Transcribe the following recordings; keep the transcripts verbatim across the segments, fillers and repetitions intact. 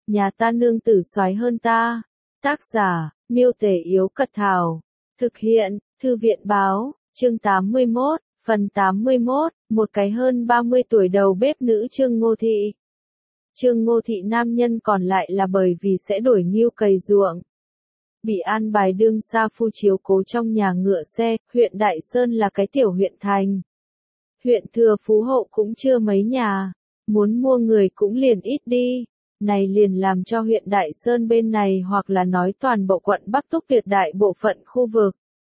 nhà ta nương tử soái hơn ta. Tác giả, Miêu Tể Yếu Cật Thảo. Thực hiện, Thư viện Báo, chương tám mươi mốt, phần tám mươi mốt, một cái hơn ba mươi tuổi đầu bếp nữ Trương Ngô Thị. Trương Ngô Thị nam nhân còn lại là bởi vì sẽ đổi nghêu cày ruộng. Bị an bài đương sa phu chiếu cố trong nhà ngựa xe, huyện Đại Sơn là cái tiểu huyện thành. Huyện Thừa Phú Hậu cũng chưa mấy nhà, muốn mua người cũng liền ít đi. Này liền làm cho huyện Đại Sơn bên này hoặc là nói toàn bộ quận Bắc Túc tuyệt đại bộ phận khu vực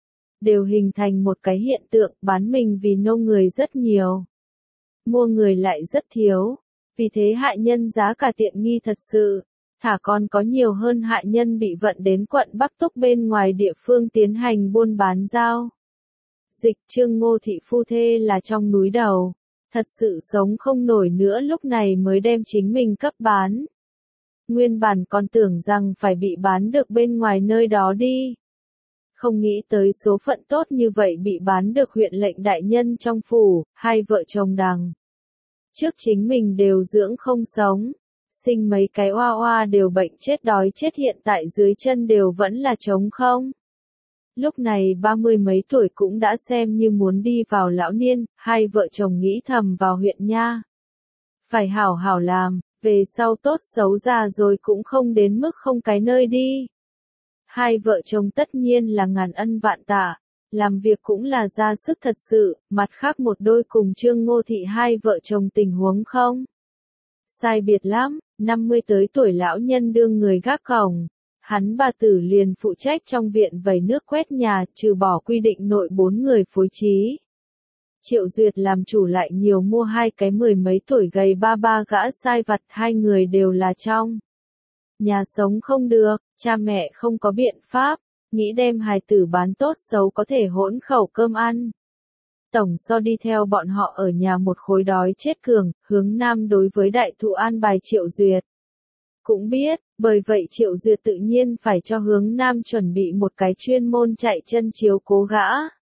đều hình thành một cái hiện tượng bán mình vì nô người rất nhiều, mua người lại rất thiếu, vì thế hại nhân giá cả tiện nghi thật sự, thả còn có nhiều hơn hại nhân bị vận đến quận Bắc Túc bên ngoài địa phương tiến hành buôn bán giao dịch. Trương Ngô Thị phu thê là trong núi đầu, thật sự sống không nổi nữa lúc này mới đem chính mình cấp bán. Nguyên bản còn tưởng rằng phải bị bán được bên ngoài nơi đó đi. Không nghĩ tới số phận tốt như vậy bị bán được huyện lệnh đại nhân trong phủ, hai vợ chồng đằng. Trước chính mình đều dưỡng không sống, sinh mấy cái oa oa đều bệnh chết đói chết hiện tại dưới chân đều vẫn là trống không. Lúc này ba mươi mấy tuổi cũng đã xem như muốn đi vào lão niên, hai vợ chồng nghĩ thầm vào huyện nha. Phải hảo hảo làm, về sau tốt xấu già rồi cũng không đến mức không cái nơi đi. Hai vợ chồng tất nhiên là ngàn ân vạn tạ, làm việc cũng là ra sức thật sự, mặt khác một đôi cùng Trương Ngô Thị hai vợ chồng tình huống không sai biệt lắm, năm mươi tới tuổi lão nhân đương người gác cổng, hắn bà tử liền phụ trách trong viện vẩy nước quét nhà, trừ bỏ quy định nội bốn người phối trí. Triệu Duyệt làm chủ lại nhiều mua hai cái mười mấy tuổi gầy ba ba gã sai vặt, hai người đều là trong nhà sống không được, cha mẹ không có biện pháp, nghĩ đem hài tử bán tốt xấu có thể hỗn khẩu cơm ăn. Tổng so đi theo bọn họ ở nhà một khối đói chết cường, hướng nam đối với đại thụ an bài Triệu Duyệt. Cũng biết, bởi vậy Triệu Duyệt tự nhiên phải cho hướng nam chuẩn bị một cái chuyên môn chạy chân chiếu cố gã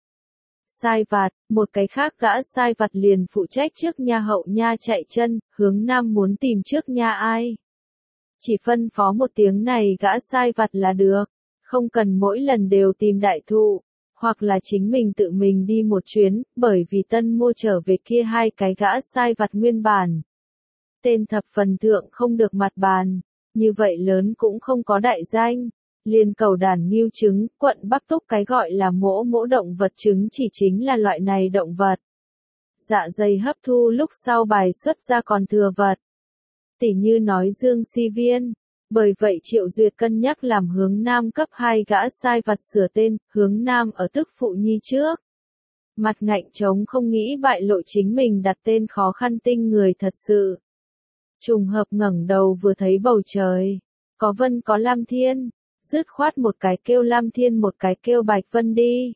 sai vặt, một cái khác gã sai vặt liền phụ trách trước nha hậu nha chạy chân, hướng nam muốn tìm trước nha ai. Chỉ phân phó một tiếng này gã sai vặt là được, không cần mỗi lần đều tìm đại thụ, hoặc là chính mình tự mình đi một chuyến, bởi vì tân mua trở về kia hai cái gã sai vặt nguyên bản. Tên thập phần thượng không được mặt bàn, như vậy lớn cũng không có đại danh. Liên cầu đàn nghêu trứng, quận Bắc Túc cái gọi là mỗ mỗ động vật trứng chỉ chính là loại này động vật. Dạ dày hấp thu lúc sau bài xuất ra còn thừa vật. Tỉ như nói dương si viên. Bởi vậy Triệu Duyệt cân nhắc làm hướng nam cấp hai gã sai vặt sửa tên, hướng nam ở tức phụ nhi trước. Mặt ngạnh trống không nghĩ bại lộ chính mình đặt tên khó khăn tinh người thật sự. Trùng hợp ngẩng đầu vừa thấy bầu trời. Có vân có lam thiên. Dứt khoát một cái kêu lam thiên một cái kêu bạch vân đi.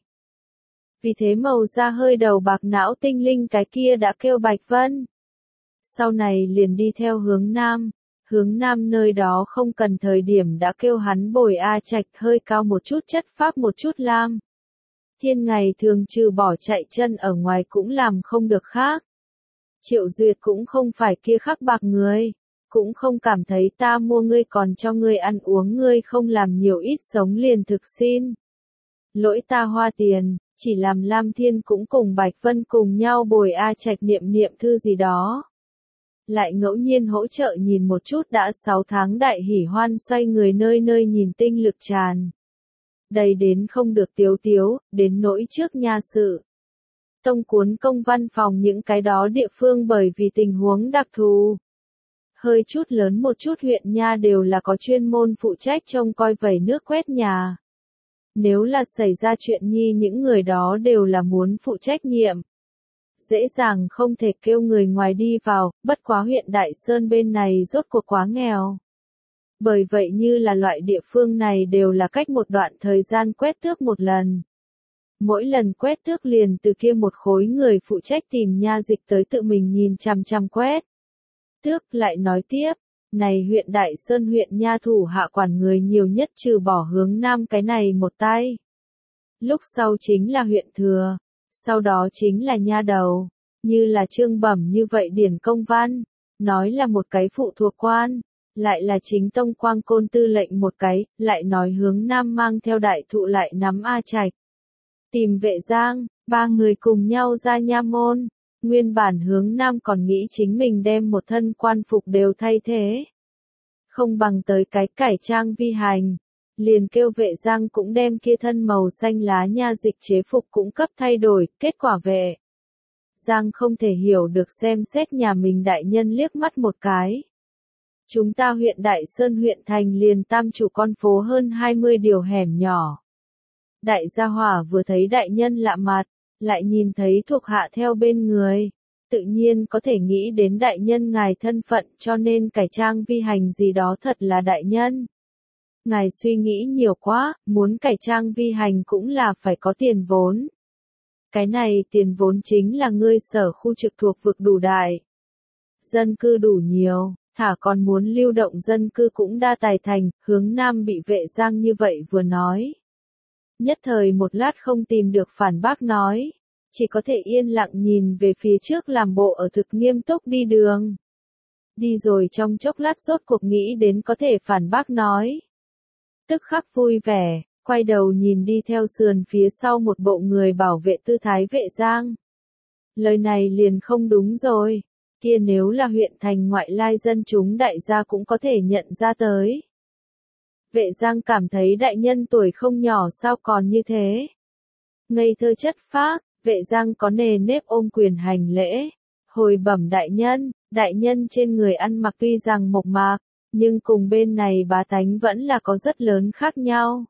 Vì thế màu da hơi đầu bạc não tinh linh cái kia đã kêu bạch vân. Sau này liền đi theo hướng nam. Hướng nam nơi đó không cần thời điểm đã kêu hắn bồi A Trạch hơi cao một chút chất phác một chút lam. Thiên ngày thường trừ bỏ chạy chân ở ngoài cũng làm không được khác. Triệu Duyệt cũng không phải kia khắc bạc người. Cũng không cảm thấy ta mua ngươi còn cho ngươi ăn uống ngươi không làm nhiều ít sống liền thực xin. Lỗi ta hoa tiền, chỉ làm Lam Thiên cũng cùng Bạch Vân cùng nhau bồi A Trạch niệm niệm thư gì đó. Lại ngẫu nhiên hỗ trợ nhìn một chút đã sáu tháng đại hỉ hoan xoay người nơi nơi nhìn tinh lực tràn. Đầy đến không được tiếu tiếu, đến nỗi trước nha sự. Tông cuốn công văn phòng những cái đó địa phương bởi vì tình huống đặc thù. Hơi chút lớn một chút huyện nha đều là có chuyên môn phụ trách trông coi vẩy nước quét nhà. Nếu là xảy ra chuyện nhi những người đó đều là muốn phụ trách nhiệm. Dễ dàng không thể kêu người ngoài đi vào, bất quá huyện Đại Sơn bên này rốt cuộc quá nghèo. Bởi vậy như là loại địa phương này đều là cách một đoạn thời gian quét tước một lần. Mỗi lần quét tước liền từ kia một khối người phụ trách tìm nha dịch tới tự mình nhìn chằm chằm quét. Tước lại nói tiếp, này huyện Đại Sơn huyện nha thủ hạ quản người nhiều nhất trừ bỏ hướng nam cái này một tay. Lúc sau chính là huyện thừa, sau đó chính là nha đầu, như là trương bẩm như vậy điển công văn, nói là một cái phụ thuộc quan, Lại là chính Tông Quang Côn tư lệnh một cái, lại nói hướng Nam mang theo đại thụ lại nắm A Trạch. Tìm Vệ Giang, ba người cùng nhau ra nha môn. Nguyên bản hướng Nam còn nghĩ chính mình đem một thân quan phục đều thay thế. Không bằng tới cái cải trang vi hành. Liền kêu Vệ Giang cũng đem kia thân màu xanh lá nha dịch chế phục cũng cấp thay đổi, kết quả Vệ Giang không thể hiểu được xem xét nhà mình đại nhân liếc mắt một cái. Chúng ta huyện Đại Sơn huyện thành liền tam chủ con phố hơn hai mươi điều hẻm nhỏ. Đại gia hỏa vừa thấy đại nhân lạ mặt, lại nhìn thấy thuộc hạ theo bên người. Tự nhiên có thể nghĩ đến đại nhân ngài thân phận cho nên cải trang vi hành gì đó thật là đại nhân. Ngài suy nghĩ nhiều quá, muốn cải trang vi hành cũng là phải có tiền vốn. Cái này tiền vốn chính là ngươi sở khu trực thuộc vực đủ đại. Dân cư đủ nhiều, thả còn muốn lưu động dân cư cũng đa tài thành, hướng Nam bị Vệ Giang như vậy vừa nói. Nhất thời một lát không tìm được phản bác nói, chỉ có thể yên lặng nhìn về phía trước làm bộ ở thực nghiêm túc đi đường. Đi rồi trong chốc lát rốt cuộc nghĩ đến có thể phản bác nói. Tức khắc vui vẻ, quay đầu nhìn đi theo sườn phía sau một bộ người bảo vệ tư thái Vệ Giang. Lời này liền không đúng rồi, kia nếu là huyện thành ngoại lai dân chúng đại gia cũng có thể nhận ra tới. Vệ Giang cảm thấy đại nhân tuổi không nhỏ sao còn như thế. Ngây thơ chất phác, Vệ Giang có nề nếp ôm quyền hành lễ. Hồi bẩm đại nhân, đại nhân trên người ăn mặc tuy rằng mộc mạc, nhưng cùng bên này bá tánh vẫn là có rất lớn khác nhau.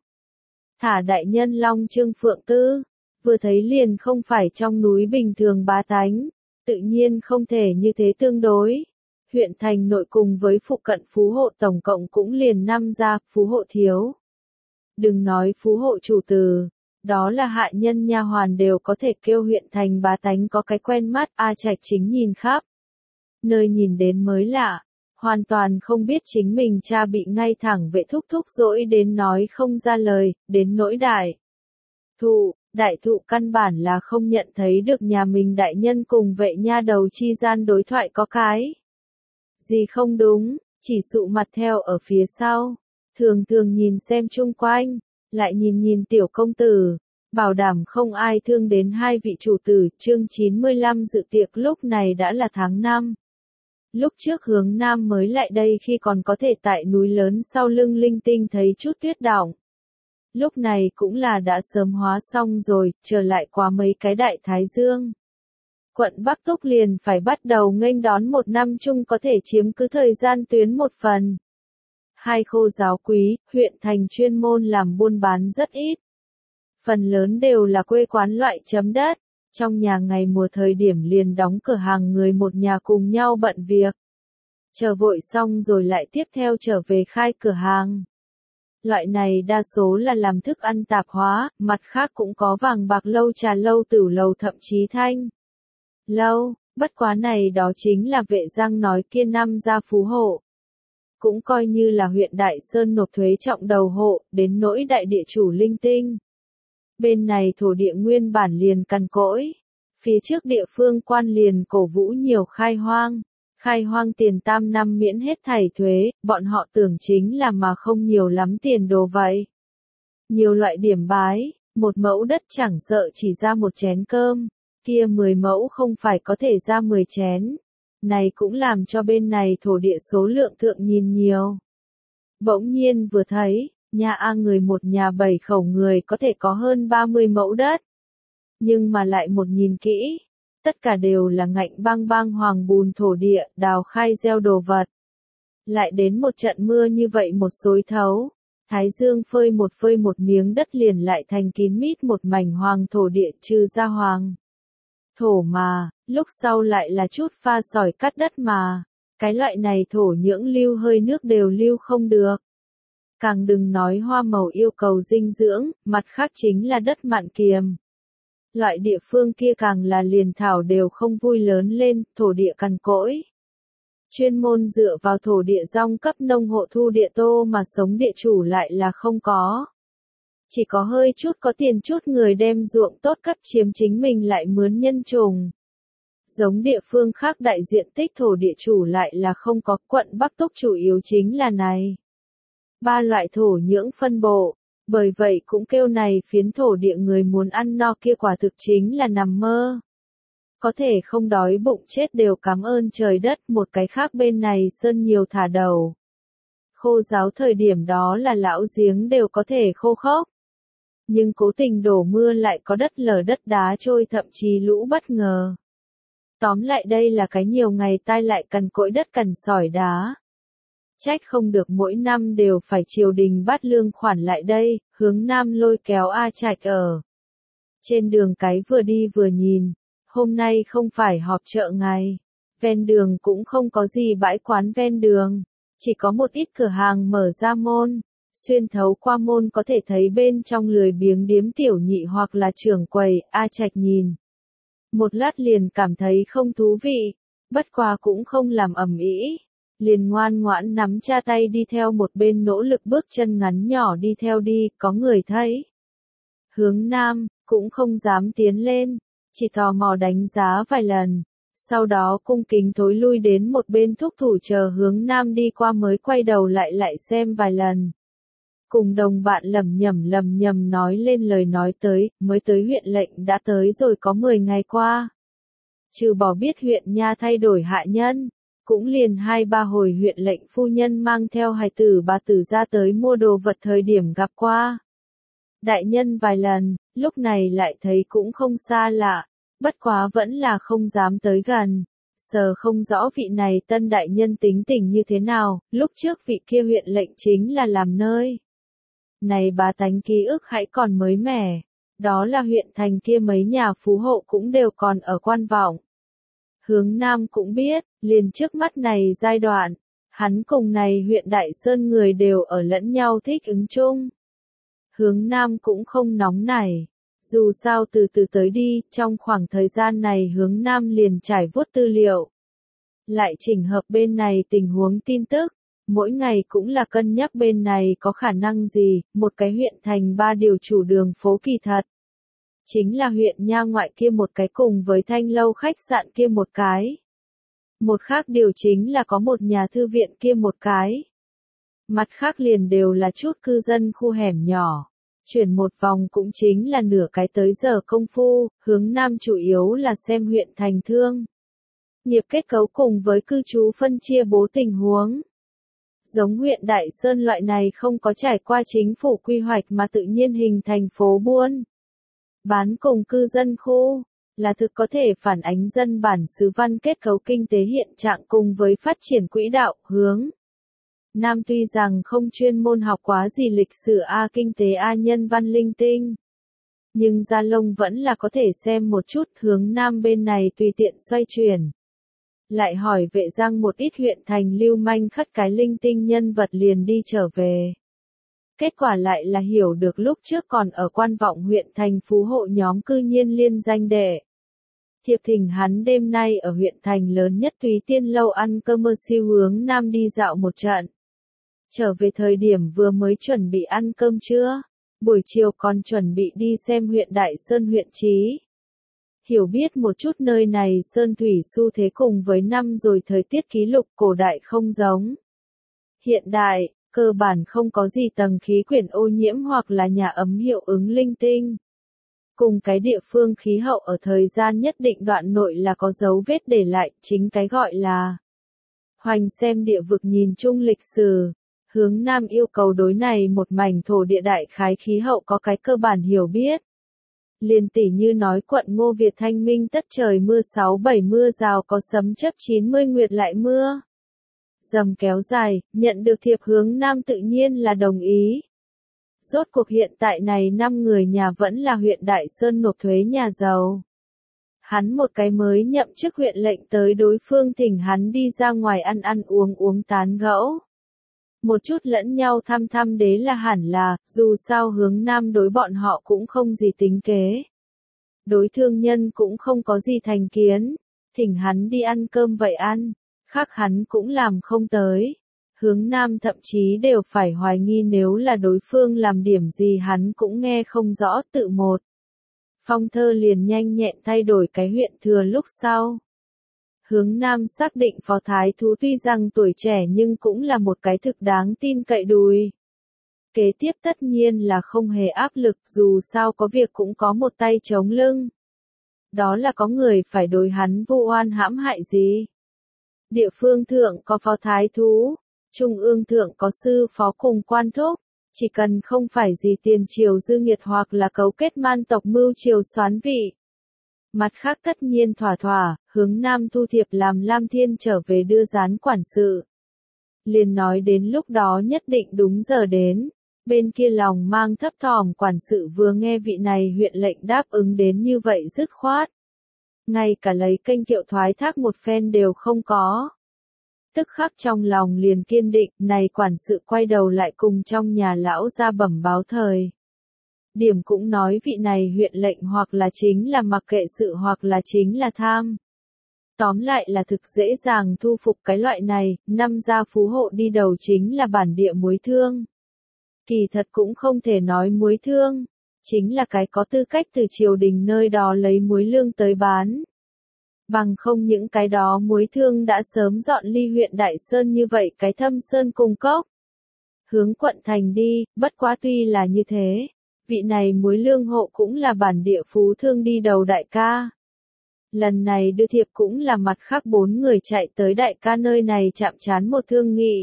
Thả đại nhân Long Trương Phượng Tư, vừa thấy liền không phải trong núi bình thường bá tánh, tự nhiên không thể như thế tương đối. Huyện thành nội cùng với phụ cận phú hộ tổng cộng cũng liền năm gia, phú hộ thiếu. Đừng nói phú hộ chủ từ, đó là hạ nhân nha hoàn đều có thể kêu huyện thành bá tánh có cái quen mắt. A Trạch chính nhìn khắp nơi nhìn đến mới lạ, hoàn toàn không biết chính mình cha bị ngay thẳng Vệ thúc thúc dỗi đến nói không ra lời, đến nỗi đại thụ, đại thụ căn bản là không nhận thấy được nhà mình đại nhân cùng Vệ nha đầu chi gian đối thoại có cái gì không đúng, chỉ sụ mặt theo ở phía sau, thường thường nhìn xem chung quanh, lại nhìn nhìn tiểu công tử, bảo đảm không ai thương đến hai vị chủ tử. Chương chín mươi lăm dự tiệc lúc này đã là tháng năm. Lúc trước hướng Nam mới lại đây khi còn có thể tại núi lớn sau lưng linh tinh thấy chút tuyết đọng. Lúc này cũng là đã sớm hóa xong rồi, trở lại qua mấy cái đại thái dương. Quận Bắc Túc liền phải bắt đầu nghênh đón một năm chung có thể chiếm cứ thời gian tuyến một phần. Hai khô giáo quý, huyện thành chuyên môn làm buôn bán rất ít. Phần lớn đều là quê quán loại chấm đất, trong nhà ngày mùa thời điểm liền đóng cửa hàng người một nhà cùng nhau bận việc. Chờ vội xong rồi lại tiếp theo trở về khai cửa hàng. Loại này đa số là làm thức ăn tạp hóa, mặt khác cũng có vàng bạc lâu trà lâu tửu lầu thậm chí thanh lâu, bất quá này đó chính là Vệ Giang nói kia năm gia phú hộ. Cũng coi như là huyện Đại Sơn nộp thuế trọng đầu hộ, đến nỗi đại địa chủ linh tinh. Bên này thổ địa nguyên bản liền cằn cỗi, phía trước địa phương quan liền cổ vũ nhiều khai hoang. Khai hoang tiền tam năm miễn hết thảy thuế, bọn họ tưởng chính là mà không nhiều lắm tiền đồ vậy. Nhiều loại điểm bái, một mẫu đất chẳng sợ chỉ ra một chén cơm, kia mười mẫu không phải có thể ra mười chén. Này cũng làm cho bên này thổ địa số lượng thượng nhìn nhiều. Bỗng nhiên vừa thấy, nhà A người một nhà bảy khẩu người có thể có hơn ba mươi mẫu đất. Nhưng mà lại một nhìn kỹ, tất cả đều là ngạnh bang bang hoàng bùn thổ địa, đào khai gieo đồ vật. Lại đến một trận mưa như vậy một xối thấu, thái dương phơi một phơi một miếng đất liền lại thành kín mít một mảnh hoàng thổ địa trừ ra hoàng. Thổ mà, lúc sau lại là chút pha sỏi cắt đất mà, cái loại này thổ nhưỡng lưu hơi nước đều lưu không được. Càng đừng nói hoa màu yêu cầu dinh dưỡng, mặt khác chính là đất mặn kiềm. Loại địa phương kia càng là liền thảo đều không vui lớn lên, thổ địa cằn cỗi. Chuyên môn dựa vào thổ địa rong cấp nông hộ thu địa tô mà sống địa chủ lại là không có. Chỉ có hơi chút có tiền chút người đem ruộng tốt cấp chiếm chính mình lại mướn nhân trùng. Giống địa phương khác đại diện tích thổ địa chủ lại là không có, quận Bắc Túc chủ yếu chính là này. Ba loại thổ nhưỡng phân bộ, bởi vậy cũng kêu này phiến thổ địa người muốn ăn no kia quả thực chính là nằm mơ. Có thể không đói bụng chết đều cảm ơn trời đất, một cái khác bên này sơn nhiều thả đầu. Khô ráo thời điểm đó là lão giếng đều có thể khô khốc. Nhưng cố tình đổ mưa lại có đất lở đất đá trôi thậm chí lũ bất ngờ. Tóm lại đây là cái nhiều ngày tai lại cằn cỗi đất cằn sỏi đá. Trách không được mỗi năm đều phải triều đình bắt lương khoản lại đây, hướng nam lôi kéo A Trạch ở. Trên đường cái vừa đi vừa nhìn, hôm nay không phải họp chợ ngày, ven đường cũng không có gì bãi quán ven đường, chỉ có một ít cửa hàng mở ra môn, xuyên thấu qua môn có thể thấy bên trong lười biếng điếm tiểu nhị hoặc là trưởng quầy. A Trạch nhìn một lát liền cảm thấy không thú vị, bất quá cũng không làm ầm ĩ, liền ngoan ngoãn nắm cha tay đi theo một bên nỗ lực bước chân ngắn nhỏ đi theo đi, có người thấy. Hướng nam, cũng không dám tiến lên, chỉ tò mò đánh giá vài lần, sau đó cung kính thối lui đến một bên thúc thủ chờ hướng nam đi qua mới quay đầu lại lại xem vài lần. Cùng đồng bạn lầm nhầm lầm nhầm nói lên lời nói tới, mới tới huyện lệnh đã tới rồi có mười ngày qua. Trừ bỏ biết huyện nha thay đổi hạ nhân, cũng liền hai ba hồi huyện lệnh phu nhân mang theo hài tử bà tử ra tới mua đồ vật thời điểm gặp qua. Đại nhân vài lần, lúc này lại thấy cũng không xa lạ, bất quá vẫn là không dám tới gần. Sờ không rõ vị này tân đại nhân tính tình như thế nào, lúc trước vị kia huyện lệnh chính là làm nơi. Này bá tánh ký ức hãy còn mới mẻ, đó là huyện thành kia mấy nhà phú hộ cũng đều còn ở Quan Vọng. Hướng Nam cũng biết, liền trước mắt này giai đoạn, hắn cùng này huyện Đại Sơn người đều ở lẫn nhau thích ứng chung. Hướng Nam cũng không nóng nảy, dù sao từ từ tới đi, trong khoảng thời gian này Hướng Nam liền trải vuốt tư liệu. Lại chỉnh hợp bên này tình huống tin tức, mỗi ngày cũng là cân nhắc bên này có khả năng gì, một cái huyện thành ba điều chủ đường phố kỳ thật. Chính là huyện nha ngoại kia một cái cùng với thanh lâu khách sạn kia một cái. Một khác điều chính là có một nhà thư viện kia một cái. Mặt khác liền đều là chút cư dân khu hẻm nhỏ. Chuyển một vòng cũng chính là nửa cái tới giờ công phu, Hướng Nam chủ yếu là xem huyện thành thương. Nghiệp kết cấu cùng với cư trú phân chia bố tình huống. Giống huyện Đại Sơn loại này không có trải qua chính phủ quy hoạch mà tự nhiên hình thành phố buôn. Bán cùng cư dân khu, là thực có thể phản ánh dân bản xứ văn kết cấu kinh tế hiện trạng cùng với phát triển quỹ đạo, hướng. Nam tuy rằng không chuyên môn học quá gì lịch sử A kinh tế A nhân văn linh tinh. Nhưng Gia Long vẫn là có thể xem một chút Hướng Nam bên này tùy tiện xoay chuyển. Lại hỏi Vệ Giang một ít huyện thành lưu manh khất cái linh tinh nhân vật liền đi trở về. Kết quả lại là hiểu được lúc trước còn ở Quan Vọng huyện thành phú hộ nhóm cư nhiên liên danh đệ. Thiệp thỉnh hắn đêm nay ở huyện thành lớn nhất Túy Tiên lâu ăn cơm mơ siêu Hướng Nam đi dạo một trận. Trở về thời điểm vừa mới chuẩn bị ăn cơm trưa, buổi chiều còn chuẩn bị đi xem huyện Đại Sơn huyện Trí. Hiểu biết một chút nơi này sơn thủy xu thế cùng với năm rồi thời tiết ký lục cổ đại không giống. Hiện đại, cơ bản không có gì tầng khí quyển ô nhiễm hoặc là nhà ấm hiệu ứng linh tinh. Cùng cái địa phương khí hậu ở thời gian nhất định đoạn nội là có dấu vết để lại, chính cái gọi là hoành xem địa vực nhìn chung lịch sử. Hướng Nam yêu cầu đối này một mảnh thổ địa đại khái khí hậu có cái cơ bản hiểu biết. Liền tỉ như nói quận Ngô Việt thanh minh tất trời mưa sáu bảy mưa rào có sấm chớp chín mươi nguyệt lại mưa. Dầm kéo dài, nhận được thiệp Hướng Nam tự nhiên là đồng ý. Rốt cuộc hiện tại này năm người nhà vẫn là huyện Đại Sơn nộp thuế nhà giàu. Hắn một cái mới nhậm chức huyện lệnh tới đối phương thỉnh hắn đi ra ngoài ăn ăn uống uống tán gẫu. Một chút lẫn nhau thăm thăm đế là hẳn là, dù sao Hướng Nam đối bọn họ cũng không gì tính kế. Đối thương nhân cũng không có gì thành kiến, thỉnh hắn đi ăn cơm vậy ăn, khác hắn cũng làm không tới. Hướng Nam thậm chí đều phải hoài nghi nếu là đối phương làm điểm gì hắn cũng nghe không rõ tự một. Phong Thơ liền nhanh nhẹn thay đổi cái huyện thừa lúc sau. Hướng Nam xác định Phó Thái Thú tuy rằng tuổi trẻ nhưng cũng là một cái thực đáng tin cậy đùi. Kế tiếp tất nhiên là không hề áp lực, dù sao có việc cũng có một tay chống lưng. Đó là có người phải đối hắn vu oan hãm hại gì. Địa phương thượng có Phó Thái Thú, trung ương thượng có sư phó cùng quan thúc, chỉ cần không phải gì tiền triều dư nghiệt hoặc là cấu kết man tộc mưu triều soán vị. Mặt khác tất nhiên thỏa thỏa, Hướng Nam thu thiệp làm Lam Thiên trở về đưa gián quản sự. Liền nói đến lúc đó nhất định đúng giờ đến. Bên kia lòng mang thấp thỏm quản sự vừa nghe vị này huyện lệnh đáp ứng đến như vậy dứt khoát. Ngay cả lấy kênh kiệu thoái thác một phen đều không có. Tức khắc trong lòng liền kiên định, này quản sự quay đầu lại cùng trong nhà lão ra bẩm báo thời. Điểm cũng nói vị này huyện lệnh hoặc là chính là mặc kệ sự hoặc là chính là tham. Tóm lại là thực dễ dàng thu phục cái loại này, năm gia phú hộ đi đầu chính là bản địa muối thương. Kỳ thật cũng không thể nói muối thương, chính là cái có tư cách từ triều đình nơi đó lấy muối lương tới bán. Bằng không những cái đó muối thương đã sớm dọn ly huyện Đại Sơn như vậy cái thâm sơn cung cốc. Hướng quận thành đi, bất quá tuy là như thế, vị này muối lương hộ cũng là bản địa phú thương đi đầu đại ca. Lần này đưa thiệp cũng là mặt khác bốn người chạy tới đại ca nơi này chạm trán một thương nghị.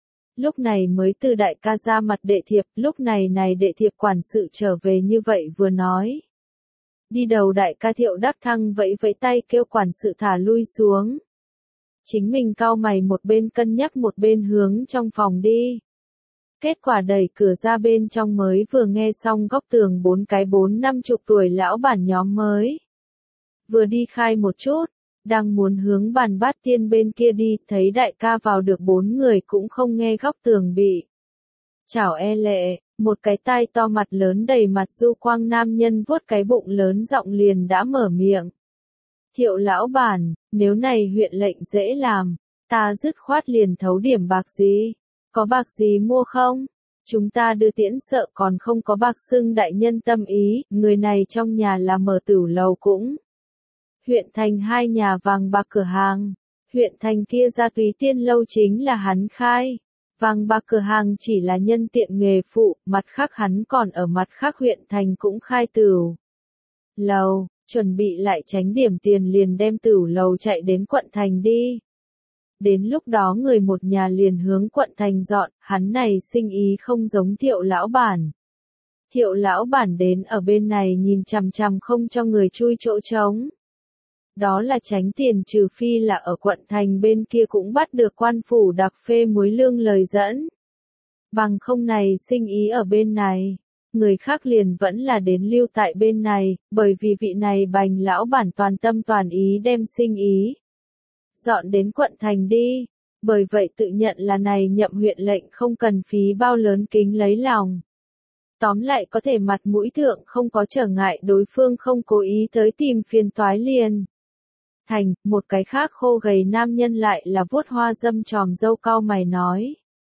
Lúc này mới từ đại ca ra mặt đệ thiệp, lúc này này đệ thiệp quản sự trở về như vậy vừa nói. Đi đầu đại ca Thiệu Đắc Thăng vẫy vẫy tay kêu quản sự thả lui xuống. Chính mình cau mày một bên cân nhắc một bên hướng trong phòng đi. Kết quả đẩy cửa ra bên trong mới vừa nghe xong góc tường bốn cái bốn năm chục tuổi lão bản nhóm mới. Vừa đi khai một chút, đang muốn hướng bàn bát tiên bên kia đi, thấy đại ca vào được bốn người cũng không nghe góc tường bị. Chảo e lệ, một cái tai to mặt lớn đầy mặt du quang nam nhân vuốt cái bụng lớn giọng liền đã mở miệng. Thiệu lão bản, nếu này huyện lệnh dễ làm, ta dứt khoát liền thấu điểm bạc gì, có bạc gì mua không? Chúng ta đưa tiễn sợ còn không có bạc xưng đại nhân tâm ý, người này trong nhà là mở tửu lầu cũng. Huyện thành hai nhà vàng bạc cửa hàng, huyện thành kia ra Túy Tiên lâu chính là hắn khai. Vàng bạc cửa hàng chỉ là nhân tiện nghề phụ, mặt khác hắn còn ở mặt khác huyện thành cũng khai tửu lầu, chuẩn bị lại tránh điểm tiền liền đem tửu lầu chạy đến quận thành đi. Đến lúc đó người một nhà liền hướng quận thành dọn, hắn này sinh ý không giống Thiệu lão bản. Thiệu lão bản đến ở bên này nhìn chằm chằm không cho người chui chỗ trống. Đó là tránh tiền trừ phi là ở quận thành bên kia cũng bắt được quan phủ đặc phê muối lương lời dẫn. Bằng không này sinh ý ở bên này, người khác liền vẫn là đến lưu tại bên này, bởi vì vị này bành lão bản toàn tâm toàn ý đem sinh ý. Dọn đến quận thành đi, bởi vậy tự nhận là này nhậm huyện lệnh không cần phí bao lớn kính lấy lòng. Tóm lại có thể mặt mũi thượng không có trở ngại đối phương không cố ý tới tìm phiền toái liền. Thành, một cái khác khô gầy nam nhân lại là vuốt hoa dâm tròm dâu cau mày nói.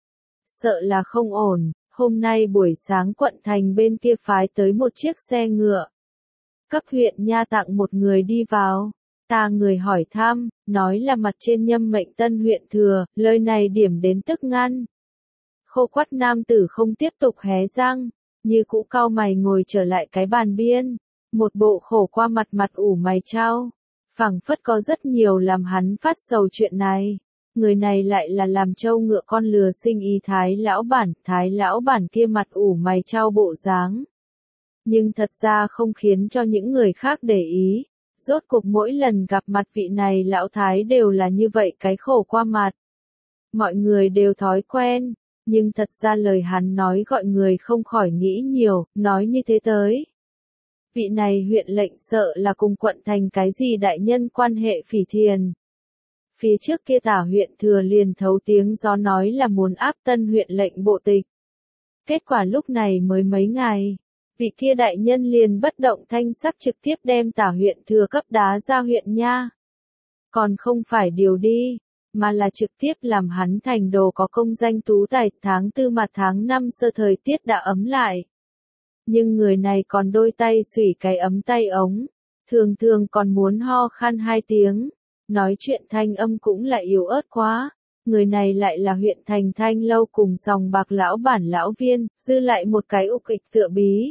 Sợ là không ổn, hôm nay buổi sáng quận thành bên kia phái tới một chiếc xe ngựa. Cấp huyện nha tặng một người đi vào. Ta người hỏi thăm, nói là mặt trên nhâm mệnh tân huyện thừa, lời này điểm đến tức ngăn. Khô quắt nam tử không tiếp tục hé răng, như cũ cau mày ngồi trở lại cái bàn biên. Một bộ khổ qua mặt mặt ủ mày trao. Phảng phất có rất nhiều làm hắn phát sầu chuyện này. Người này lại là làm trâu ngựa con lừa sinh ý Thái lão bản, Thái lão bản kia mặt ủ mày trao bộ dáng. Nhưng thật ra không khiến cho những người khác để ý. Rốt cuộc mỗi lần gặp mặt vị này lão Thái đều là như vậy cái khổ qua mặt. Mọi người đều thói quen, nhưng thật ra lời hắn nói gọi người không khỏi nghĩ nhiều, nói như thế tới. Vị này huyện lệnh sợ là cùng quận thành cái gì đại nhân quan hệ phỉ thiền. Phía trước kia tả huyện thừa liền thấu tiếng gió nói là muốn áp tân huyện lệnh bộ tịch. Kết quả lúc này mới mấy ngày, vị kia đại nhân liền bất động thanh sắc trực tiếp đem tả huyện thừa cấp đá ra huyện nha. Còn không phải điều đi, mà là trực tiếp làm hắn thành đồ có công danh tú tài, tháng tư mặt tháng năm sơ thời tiết đã ấm lại. Nhưng người này còn đôi tay xủy cái ấm tay ống, thường thường còn muốn ho khan hai tiếng. Nói chuyện thanh âm cũng là yếu ớt quá. Người này lại là huyện thành Thanh Lâu cùng dòng bạc lão bản lão viên, dư lại một cái ục ịch tựa bí.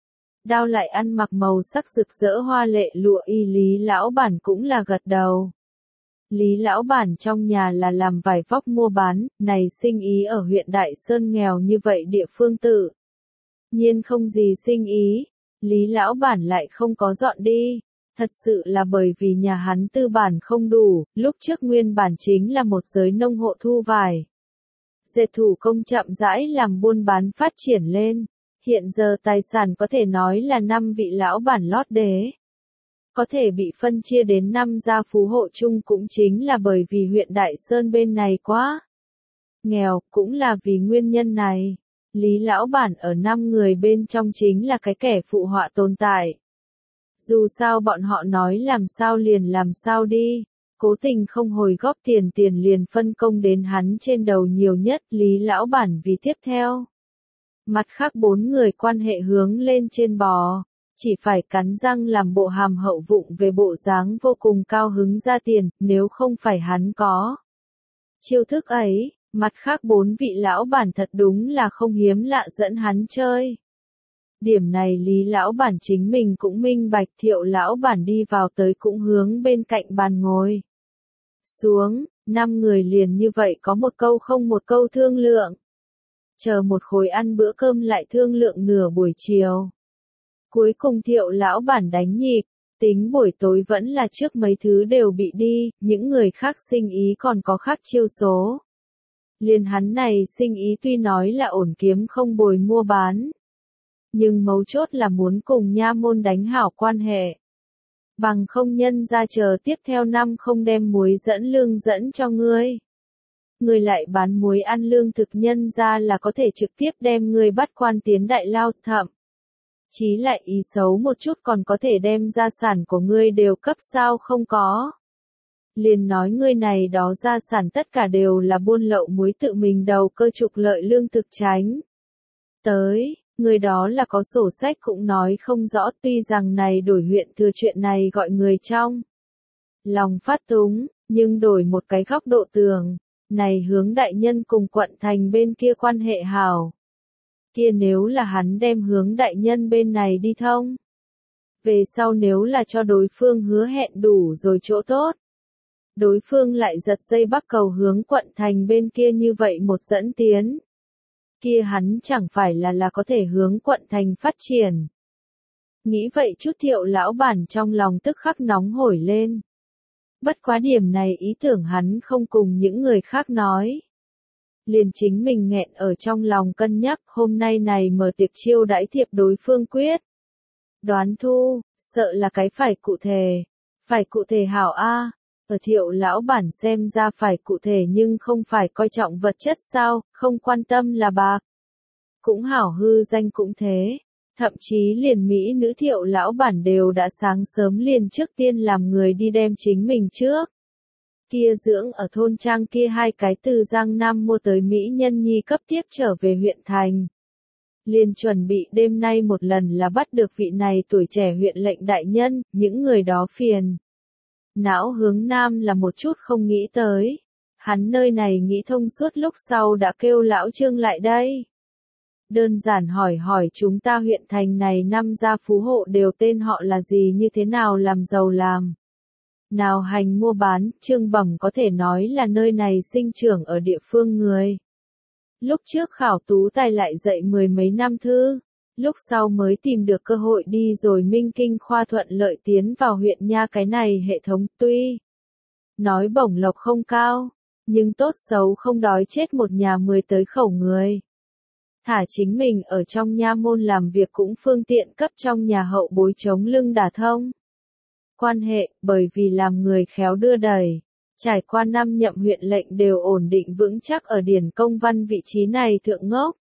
Đao lại ăn mặc màu sắc rực rỡ hoa lệ lụa y Lý lão bản cũng là gật đầu. Lý lão bản trong nhà là làm vải vóc mua bán, này sinh ý ở huyện Đại Sơn nghèo như vậy địa phương tự nhiên không gì sinh ý, Lý lão bản lại không có dọn đi. Thật sự là bởi vì nhà hắn tư bản không đủ, lúc trước nguyên bản chính là một giới nông hộ thu vải. Dệt thủ công chậm rãi làm buôn bán phát triển lên. Hiện giờ tài sản có thể nói là năm vị lão bản lót đế. Có thể bị phân chia đến năm gia phú hộ chung cũng chính là bởi vì huyện Đại Sơn bên này quá nghèo, cũng là vì nguyên nhân này. Lý lão bản ở năm người bên trong chính là cái kẻ phụ họa tồn tại. Dù sao bọn họ nói làm sao liền làm sao đi, cố tình không hồi góp tiền tiền liền phân công đến hắn trên đầu nhiều nhất Lý lão bản vì tiếp theo. Mặt khác bốn người quan hệ hướng lên trên bò, chỉ phải cắn răng làm bộ hàm hậu vụng về bộ dáng vô cùng cao hứng ra tiền, nếu không phải hắn có chiêu thức ấy, mặt khác bốn vị lão bản thật đúng là không hiếm lạ dẫn hắn chơi. Điểm này Lý lão bản chính mình cũng minh bạch, Thiệu lão bản đi vào tới cũng hướng bên cạnh bàn ngồi xuống, năm người liền như vậy có một câu không một câu thương lượng. Chờ một khối ăn bữa cơm lại thương lượng nửa buổi chiều. Cuối cùng Thiệu lão bản đánh nhịp, tính buổi tối vẫn là trước mấy thứ đều bị đi, những người khác sinh ý còn có khác chiêu số. Liền hắn này sinh ý tuy nói là ổn kiếm không bồi mua bán. Nhưng mấu chốt là muốn cùng nha môn đánh hảo quan hệ. Bằng không nhân ra chờ tiếp theo năm không đem muối dẫn lương dẫn cho ngươi. Ngươi lại bán muối ăn lương thực nhân ra là có thể trực tiếp đem ngươi bắt quan tiến đại lao, thậm chí lại ý xấu một chút còn có thể đem gia sản của ngươi đều cấp sao không có. Liền nói ngươi này đó gia sản tất cả đều là buôn lậu muối tự mình đầu cơ trục lợi lương thực tránh. Tới, người đó là có sổ sách cũng nói không rõ, tuy rằng này đổi huyện thừa chuyện này gọi người trong lòng phát túng, nhưng đổi một cái góc độ tường, này hướng đại nhân cùng quận thành bên kia quan hệ hảo. Kia nếu là hắn đem hướng đại nhân bên này đi thông. Về sau nếu là cho đối phương hứa hẹn đủ rồi chỗ tốt. Đối phương lại giật dây bắt cầu hướng quận thành bên kia như vậy một dẫn tiến. Kia hắn chẳng phải là là có thể hướng quận thành phát triển. Nghĩ vậy chút Thiệu lão bản trong lòng tức khắc nóng hổi lên. Bất quá điểm này ý tưởng hắn không cùng những người khác nói. Liền chính mình nghẹn ở trong lòng cân nhắc, hôm nay này mở tiệc chiêu đãi thiệp đối phương quyết. Đoán thu, sợ là cái phải cụ thể. Phải cụ thể hảo a. Ở Thiệu lão bản xem ra phải cụ thể nhưng không phải coi trọng vật chất sao, không quan tâm là bạc. Cũng hảo hư danh cũng thế. Thậm chí liền Mỹ nữ Thiệu lão bản đều đã sáng sớm liền trước tiên làm người đi đem chính mình trước. Kia dưỡng ở thôn trang kia hai cái từ Giang Nam mua tới Mỹ nhân nhi cấp tiếp trở về huyện thành. Liền chuẩn bị đêm nay một lần là bắt được vị này tuổi trẻ huyện lệnh đại nhân, những người đó phiền. Não hướng Nam là một chút không nghĩ tới. Hắn nơi này nghĩ thông suốt lúc sau đã kêu lão Trương lại đây. Đơn giản hỏi hỏi chúng ta huyện thành này năm gia phú hộ đều tên họ là gì như thế nào làm giàu làm. Nào hành mua bán, Trương Bẩm có thể nói là nơi này sinh trưởng ở địa phương người. Lúc trước khảo tú tài lại dạy mười mấy năm thư, lúc sau mới tìm được cơ hội đi rồi Minh Kinh khoa thuận lợi tiến vào huyện nha cái này hệ thống tuy. Nói bổng lộc không cao, nhưng tốt xấu không đói chết một nhà mười tới khẩu người. Thả chính mình ở trong nha môn làm việc cũng phương tiện cấp trong nhà hậu bối chống lưng đả thông. Quan hệ, bởi vì làm người khéo đưa đẩy, trải qua năm nhậm huyện lệnh đều ổn định vững chắc ở điển công văn vị trí này thượng ngốc.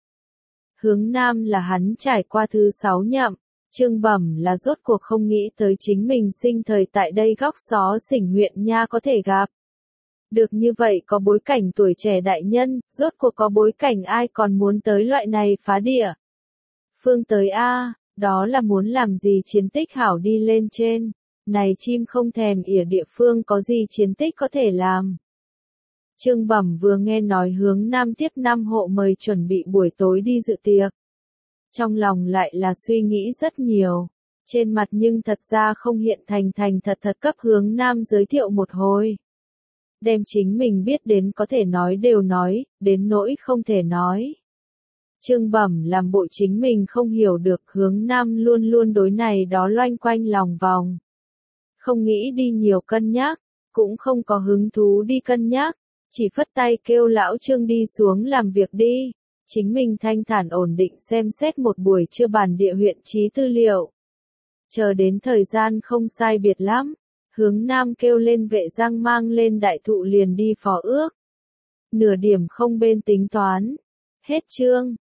Hướng Nam là hắn trải qua thứ sáu nhậm, Trương Bẩm là rốt cuộc không nghĩ tới chính mình sinh thời tại đây góc xó xỉnh huyện nha có thể gặp. Được như vậy có bối cảnh tuổi trẻ đại nhân, rốt cuộc có bối cảnh ai còn muốn tới loại này phá địa. Phương tới A, đó là muốn làm gì chiến tích hảo đi lên trên. Này chim không thèm ỉa địa phương có gì chiến tích có thể làm. Trương Bẩm vừa nghe nói hướng Nam tiếp năm hộ mời chuẩn bị buổi tối đi dự tiệc. Trong lòng lại là suy nghĩ rất nhiều. Trên mặt nhưng thật ra không hiện thành thành thật thật cấp hướng Nam giới thiệu một hồi. Đem chính mình biết đến có thể nói đều nói, đến nỗi không thể nói. Trương Bẩm làm bộ chính mình không hiểu được, hướng Nam luôn luôn đối này đó loanh quanh lòng vòng. Không nghĩ đi nhiều cân nhắc, cũng không có hứng thú đi cân nhắc, chỉ phất tay kêu lão Trương đi xuống làm việc đi. Chính mình thanh thản ổn định xem xét một buổi trưa bản địa huyện trí tư liệu. Chờ đến thời gian không sai biệt lắm, hướng Nam kêu lên vệ giang mang lên đại thụ liền đi phó ước. Nửa điểm không bên tính toán. Hết chương.